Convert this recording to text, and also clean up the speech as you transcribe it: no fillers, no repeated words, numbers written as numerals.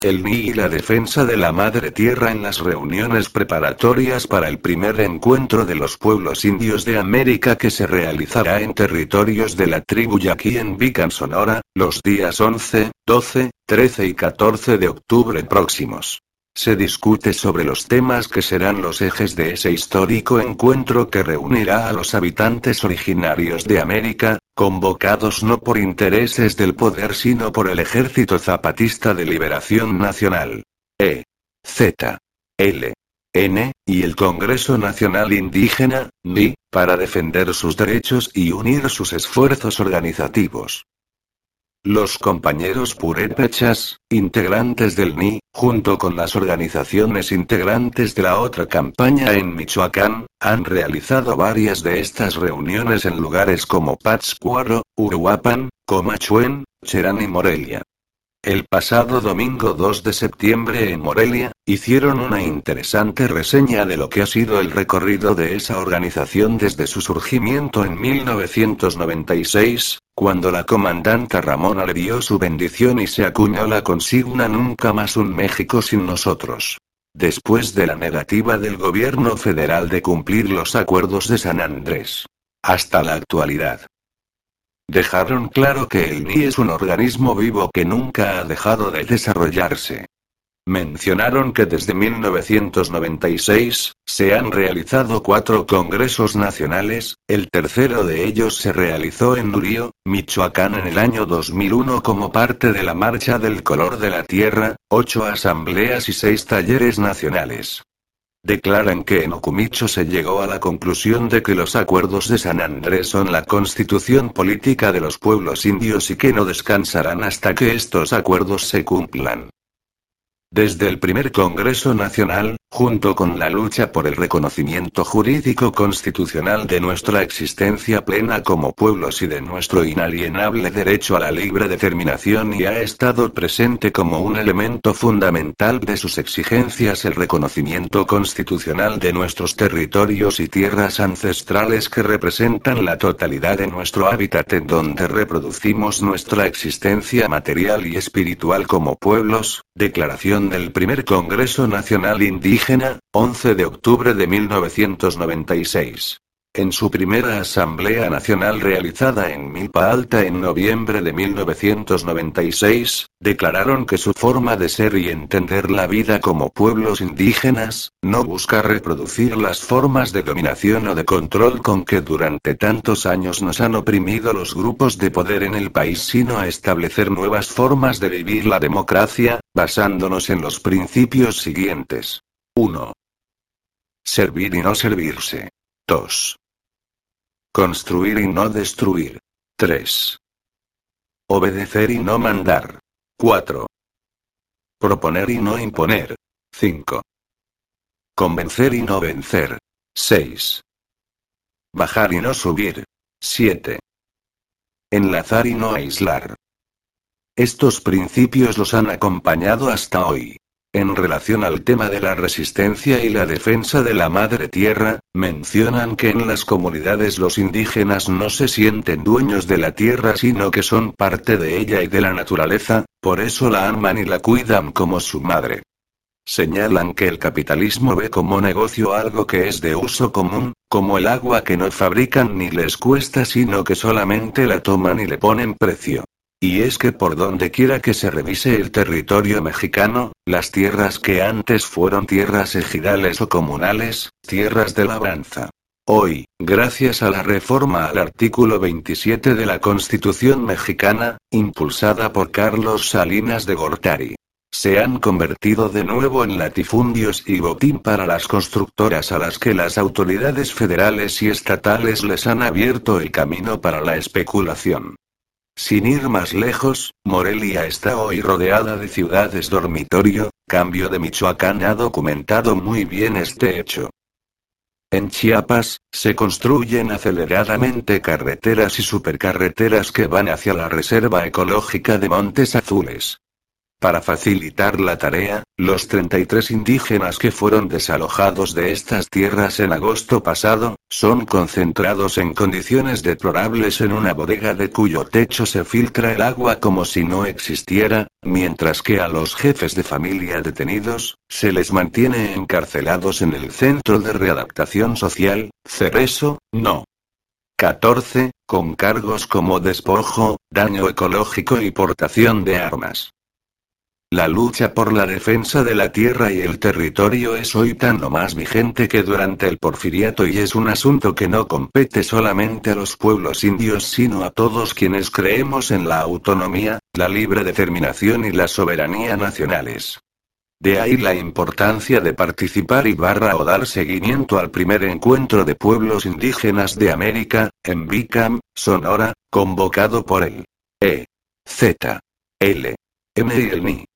El NI y la defensa de la Madre Tierra en las reuniones preparatorias para el primer encuentro de los pueblos indios de América que se realizará en territorios de la tribu Yaqui en Beacon, Sonora, los días 11, 12, 13 y 14 de octubre próximos. Se discute sobre los temas que serán los ejes de ese histórico encuentro que reunirá a los habitantes originarios de América, convocados no por intereses del poder sino por el Ejército Zapatista de Liberación Nacional. Z. L. N. y el Congreso Nacional Indígena, NI, para defender sus derechos y unir sus esfuerzos organizativos. Los compañeros purépechas, integrantes del NI, junto con las organizaciones integrantes de la otra campaña en Michoacán, han realizado varias de estas reuniones en lugares como Pátzcuaro, Uruapan, Comachuén, Cherán y Morelia. El pasado domingo 2 de septiembre en Morelia, hicieron una interesante reseña de lo que ha sido el recorrido de esa organización desde su surgimiento en 1996, cuando la comandanta Ramona le dio su bendición y se acuñó la consigna Nunca más un México sin nosotros. Después de la negativa del gobierno federal de cumplir los acuerdos de San Andrés. Hasta la actualidad. Dejaron claro que el NI es un organismo vivo que nunca ha dejado de desarrollarse. Mencionaron que desde 1996, se han realizado 4 congresos nacionales, el tercero de ellos se realizó en Nurio, Michoacán en el año 2001 como parte de la Marcha del Color de la Tierra, 8 asambleas y 6 talleres nacionales. Declaran que en Ocumicho se llegó a la conclusión de que los acuerdos de San Andrés son la constitución política de los pueblos indios y que no descansarán hasta que estos acuerdos se cumplan. Desde el primer Congreso Nacional, junto con la lucha por el reconocimiento jurídico constitucional de nuestra existencia plena como pueblos y de nuestro inalienable derecho a la libre determinación y ha estado presente como un elemento fundamental de sus exigencias el reconocimiento constitucional de nuestros territorios y tierras ancestrales que representan la totalidad de nuestro hábitat en donde reproducimos nuestra existencia material y espiritual como pueblos. Declaración del primer Congreso Nacional Indígena, 11 de octubre de 1996. En su primera Asamblea Nacional realizada en Milpa Alta en noviembre de 1996, declararon que su forma de ser y entender la vida como pueblos indígenas, no busca reproducir las formas de dominación o de control con que durante tantos años nos han oprimido los grupos de poder en el país, sino a establecer nuevas formas de vivir la democracia, basándonos en los principios siguientes. 1. Servir y no servirse. 2. Construir y no destruir. 3. Obedecer y no mandar. 4. Proponer y no imponer. 5. Convencer y no vencer. 6. Bajar y no subir. 7. Enlazar y no aislar. Estos principios los han acompañado hasta hoy. En relación al tema de la resistencia y la defensa de la Madre Tierra, mencionan que en las comunidades los indígenas no se sienten dueños de la tierra sino que son parte de ella y de la naturaleza, por eso la aman y la cuidan como su madre. Señalan que el capitalismo ve como negocio algo que es de uso común, como el agua que no fabrican ni les cuesta sino que solamente la toman y le ponen precio. Y es que por donde quiera que se revise el territorio mexicano, las tierras que antes fueron tierras ejidales o comunales, tierras de labranza. Hoy, gracias a la reforma al artículo 27 de la Constitución mexicana, impulsada por Carlos Salinas de Gortari, se han convertido de nuevo en latifundios y botín para las constructoras a las que las autoridades federales y estatales les han abierto el camino para la especulación. Sin ir más lejos, Morelia está hoy rodeada de ciudades dormitorio, Cambio de Michoacán ha documentado muy bien este hecho. En Chiapas, se construyen aceleradamente carreteras y supercarreteras que van hacia la Reserva Ecológica de Montes Azules. Para facilitar la tarea, los 33 indígenas que fueron desalojados de estas tierras en agosto pasado, son concentrados en condiciones deplorables en una bodega de cuyo techo se filtra el agua como si no existiera, mientras que a los jefes de familia detenidos, se les mantiene encarcelados en el Centro de Readaptación Social, Cerezo, No. 14, con cargos como despojo, daño ecológico y portación de armas. La lucha por la defensa de la tierra y el territorio es hoy tan o más vigente que durante el Porfiriato y es un asunto que no compete solamente a los pueblos indios sino a todos quienes creemos en la autonomía, la libre determinación y la soberanía nacionales. De ahí la importancia de participar o dar seguimiento al primer encuentro de pueblos indígenas de América, en Bicam, Sonora, convocado por el E. Z. L. M y el NI.